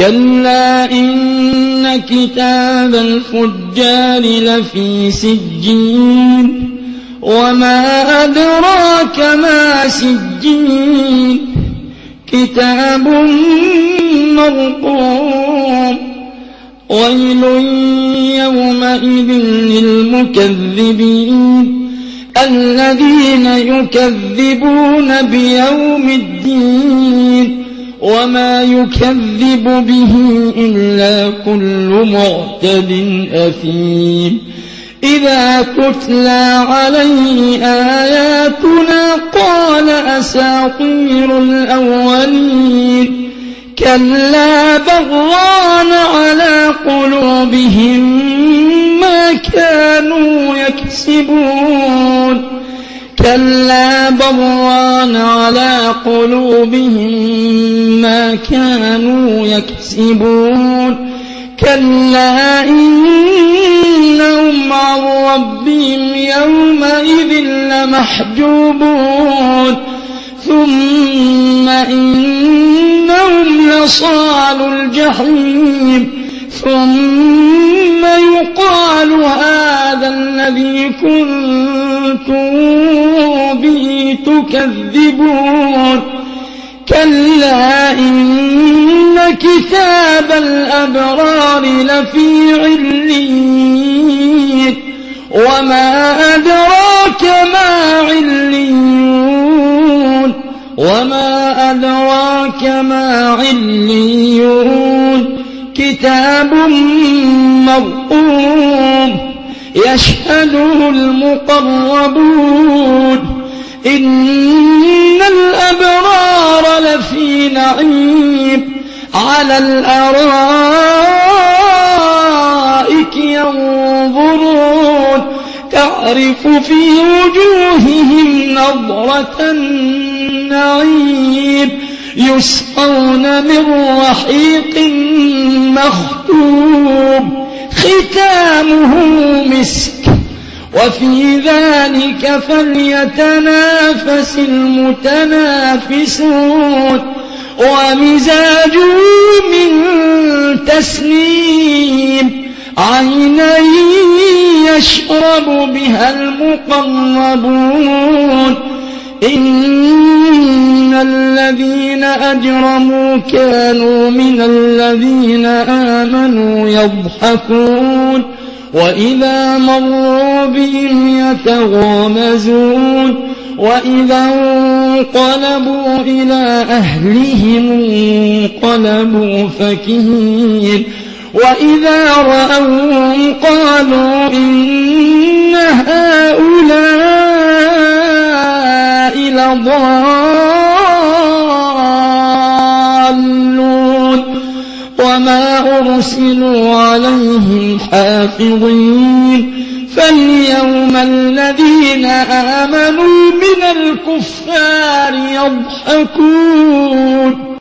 كلا إن كتاب الفجار لفي سجين وما أدراك ما سجين كتاب مرقوم ويل يومئذ للمكذبين الذين يكذبون بيوم الدين وما يكذب به إلا كل معتد أثيم إذا تتلى عليه آياتنا قال أساطير الأولين كلا بغران على قلوبهم ما كانوا يكسبون كلا بغران على قلوبهم ما كانوا يكسبون كلا إنهم عن ربهم يومئذ لمحجوبون ثم إنهم لصالو الجحيم ثم يقال هذا الذي كنتم به تكذبون كلا إن كتاب الأبرار لفي عليين وما أدراك ما عليون كتاب مرقوم يشهده المقربون إن الأبرار لفي نعيم على الأرائك ينظرون تعرف في وجوههم نضرة النعيم يسقون من رحيق مختوم ختامه مسك وفي ذلك فليتنافس المتنافسون ومزاجه من تسنيم عينا يشرب بها المقربون إن الذين أجرموا كانوا من الذين آمنوا يضحكون وإذا مروا بهم يتغامزون وإذا انقلبوا إلى أهلهم انقلبوا فكهين وإذا رأوهم قالوا إن هؤلاء لضالون وما أرسلوا عليهم حافظين فاليوم الذين آمنوا من الكفار يضحكون